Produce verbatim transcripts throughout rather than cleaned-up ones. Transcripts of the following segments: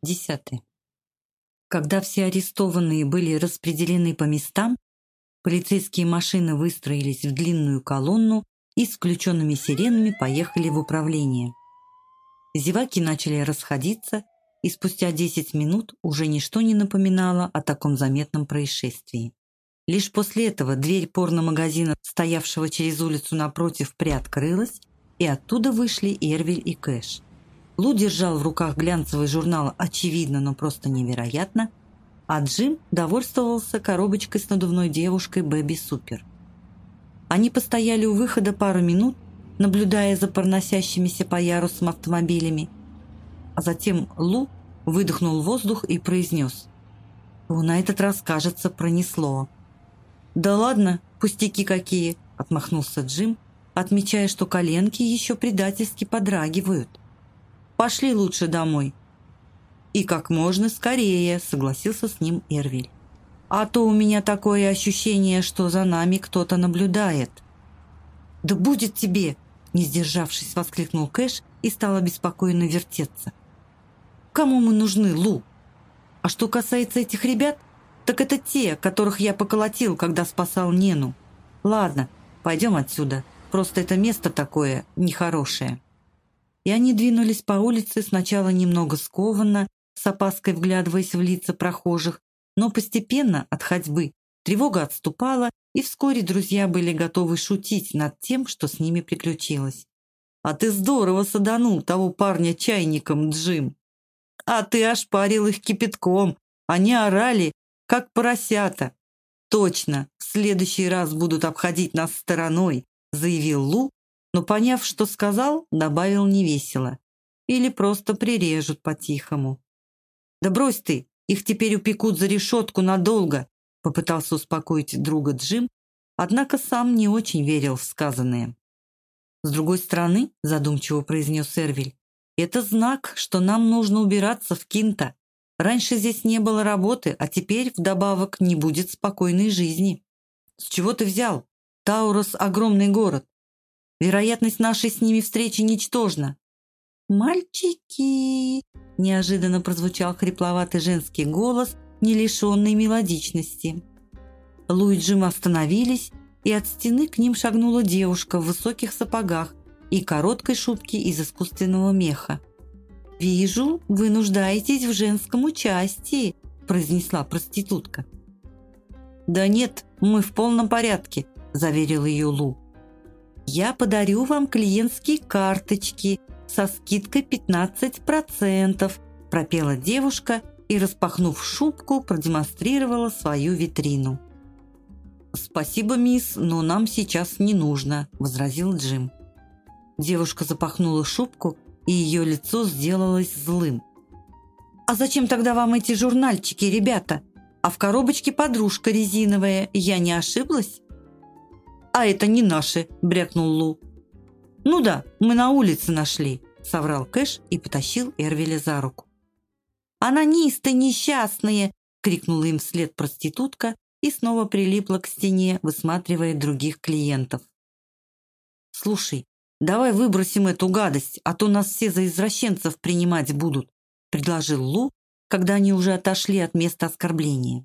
Десятое. Когда все арестованные были распределены по местам, полицейские машины выстроились в длинную колонну и с включенными сиренами поехали в управление. Зеваки начали расходиться, и спустя десять минут уже ничто не напоминало о таком заметном происшествии. Лишь после этого дверь порномагазина, стоявшего через улицу напротив, приоткрылась, и оттуда вышли Эрвиль и Кэш. Лу держал в руках глянцевый журнал «Очевидно, но просто невероятно», а Джим довольствовался коробочкой с надувной девушкой Бэби Супер. Они постояли у выхода пару минут, наблюдая за проносящимися по ярусам автомобилями, а затем Лу выдохнул воздух и произнес: «О, на этот раз, кажется, пронесло». «Да ладно, пустяки какие!» — отмахнулся Джим, отмечая, что коленки еще предательски подрагивают. «Пошли лучше домой». «И как можно скорее», — согласился с ним Эрвиль. «А то у меня такое ощущение, что за нами кто-то наблюдает». «Да будет тебе!» — не сдержавшись, воскликнул Кэш и стал обеспокоенно вертеться. «Кому мы нужны, Лу? А что касается этих ребят, так это те, которых я поколотил, когда спасал Нену. Ладно, пойдем отсюда, просто это место такое нехорошее». И они двинулись по улице сначала немного скованно, с опаской вглядываясь в лица прохожих, но постепенно от ходьбы тревога отступала, и вскоре друзья были готовы шутить над тем, что с ними приключилось. «А ты здорово саданул того парня чайником, Джим! А ты ошпарил их кипятком, они орали, как поросята!» «Точно, в следующий раз будут обходить нас стороной», — заявил Лу, но, поняв, что сказал, добавил невесело. «Или просто прирежут по-тихому». «Да брось ты, их теперь упекут за решетку надолго», — попытался успокоить друга Джим, однако сам не очень верил в сказанное. «С другой стороны, — задумчиво произнес Эрвиль, — это знак, что нам нужно убираться в Кинта. Раньше здесь не было работы, а теперь вдобавок не будет спокойной жизни». «С чего ты взял? Таурус — огромный город. Вероятность нашей с ними встречи ничтожна». «Мальчики!» — неожиданно прозвучал хрипловатый женский голос, не лишенный мелодичности. Лу и Джим остановились, и от стены к ним шагнула девушка в высоких сапогах и короткой шубке из искусственного меха. «Вижу, вы нуждаетесь в женском участии», — произнесла проститутка. «Да нет, мы в полном порядке», — заверил ее Лу. «Я подарю вам клиентские карточки со скидкой пятнадцать процентов», — пропела девушка и, распахнув шубку, продемонстрировала свою витрину. «Спасибо, мисс, но нам сейчас не нужно», — возразил Джим. Девушка запахнула шубку, и ее лицо сделалось злым. «А зачем тогда вам эти журнальчики, ребята? А в коробочке подружка резиновая, я не ошиблась?» «А это не наши», — брякнул Лу. «Ну да, мы на улице нашли», — соврал Кэш и потащил Эрвиля за руку. «Анонисты несчастные!» — крикнула им вслед проститутка и снова прилипла к стене, высматривая других клиентов. «Слушай, давай выбросим эту гадость, а то нас все за извращенцев принимать будут», — предложил Лу, когда они уже отошли от места оскорбления.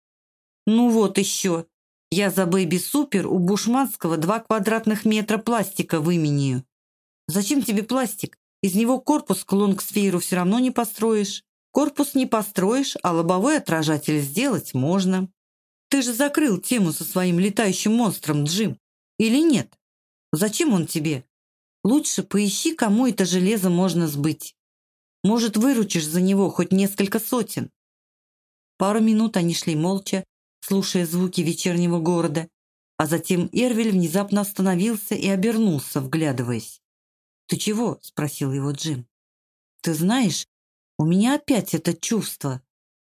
«Ну вот еще. Я за Бэби Супер у Бушманского два квадратных метра пластика выменяю». «Зачем тебе пластик? Из него корпус к лонгсфейру все равно не построишь». «Корпус не построишь, а лобовой отражатель сделать можно». «Ты же закрыл тему со своим летающим монстром, Джим. Или нет? Зачем он тебе? Лучше поищи, кому это железо можно сбыть. Может, выручишь за него хоть несколько сотен». Пару минут они шли молча, слушая звуки вечернего города, а затем Эрвиль внезапно остановился и обернулся, вглядываясь. «Ты чего?» — спросил его Джим. «Ты знаешь, у меня опять это чувство».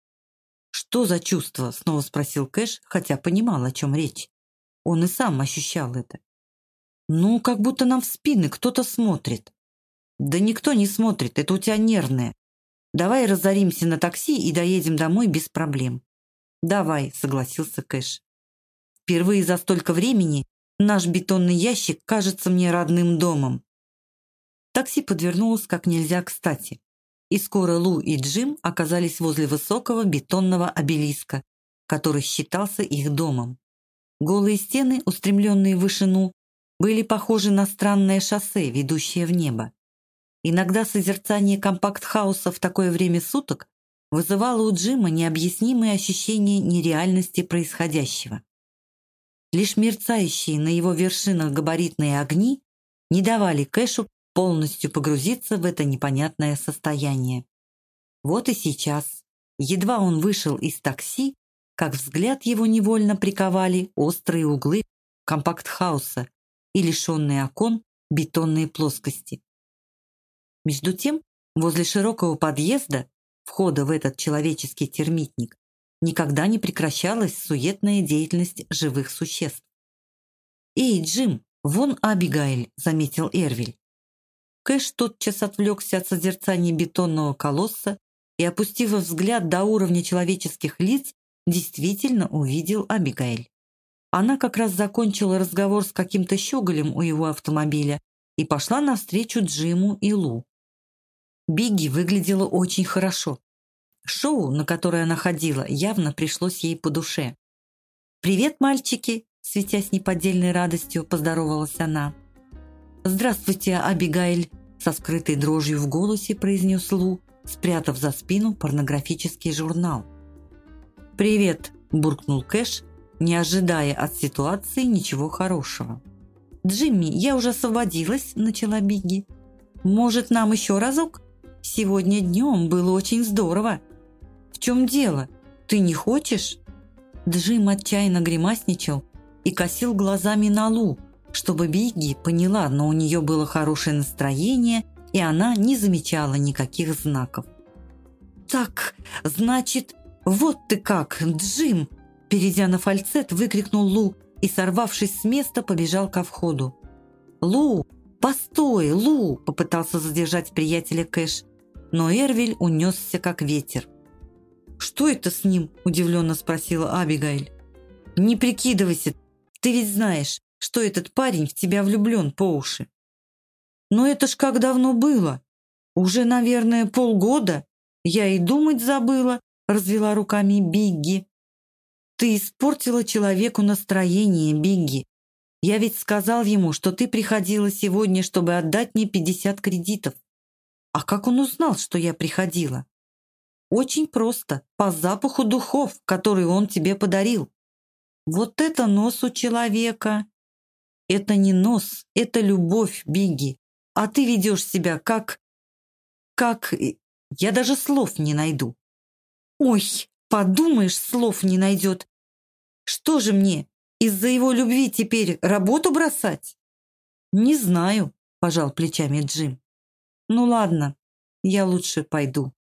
«Что за чувство?» — снова спросил Кэш, хотя понимал, о чем речь. Он и сам ощущал это. «Ну, как будто нам в спины кто-то смотрит». «Да никто не смотрит, это у тебя нервное. Давай разоримся на такси и доедем домой без проблем». «Давай», — согласился Кэш. «Впервые за столько времени наш бетонный ящик кажется мне родным домом». Такси подвернулось как нельзя кстати. и скоро Лу и Джим оказались возле высокого бетонного обелиска, который считался их домом. Голые стены, устремленные в вышину, были похожи на странное шоссе, ведущее в небо. Иногда созерцание компакт-хауса в такое время суток вызывало у Джима необъяснимые ощущения нереальности происходящего. Лишь мерцающие на его вершинах габаритные огни не давали Кэшу полностью погрузиться в это непонятное состояние. Вот и сейчас, едва он вышел из такси, как взгляд его невольно приковали острые углы компакт-хауса и лишенные окон бетонные плоскости. Между тем, возле широкого подъезда, входа в этот человеческий термитник, никогда не прекращалась суетная деятельность живых существ. «Эй, Джим, вон Абигайль», — заметил Эрвиль. Кэш тотчас отвлекся от созерцания бетонного колосса и, опустив взгляд до уровня человеческих лиц, действительно увидел Абигайль. Она как раз закончила разговор с каким-то щеголем у его автомобиля и пошла навстречу Джиму и Лу. Бигги выглядела очень хорошо. Шоу, на которое она ходила, явно пришлось ей по душе. «Привет, мальчики!» — светясь неподдельной радостью, поздоровалась она. «Здравствуйте, Абигайль!» — со скрытой дрожью в голосе произнес Лу, спрятав за спину порнографический журнал. «Привет!» — буркнул Кэш, не ожидая от ситуации ничего хорошего. «Джимми, я уже освободилась», — начала Бигги. «Может, нам еще разок? Сегодня днем было очень здорово». «В чем дело? Ты не хочешь?» Джим отчаянно гримасничал и косил глазами на Лу, чтобы Бигги поняла, но у нее было хорошее настроение, и она не замечала никаких знаков. «Так, значит, вот ты как, Джим!» Перейдя на фальцет, выкрикнул Лу и, сорвавшись с места, побежал ко входу. «Лу! Постой, Лу!» – попытался задержать приятеля Кэш, но Эрвиль унесся как ветер. «Что это с ним?» – удивленно спросила Абигайль. «Не прикидывайся, ты ведь знаешь, что этот парень в тебя влюблен по уши». «Но это ж как давно было? Уже, наверное, полгода. Я и думать забыла», – развела руками Бигги. «Ты испортила человеку настроение, Бигги. Я ведь сказал ему, что ты приходила сегодня, чтобы отдать мне пятьдесят кредитов. А как он узнал, что я приходила?» «Очень просто, по запаху духов, который он тебе подарил». «Вот это нос у человека!» «Это не нос, это любовь, Бигги. А ты ведешь себя как... как... я даже слов не найду». «Ой, подумаешь, слов не найдет. Что же мне, из-за его любви теперь работу бросать?» «Не знаю», – пожал плечами Джим. «Ну ладно, я лучше пойду».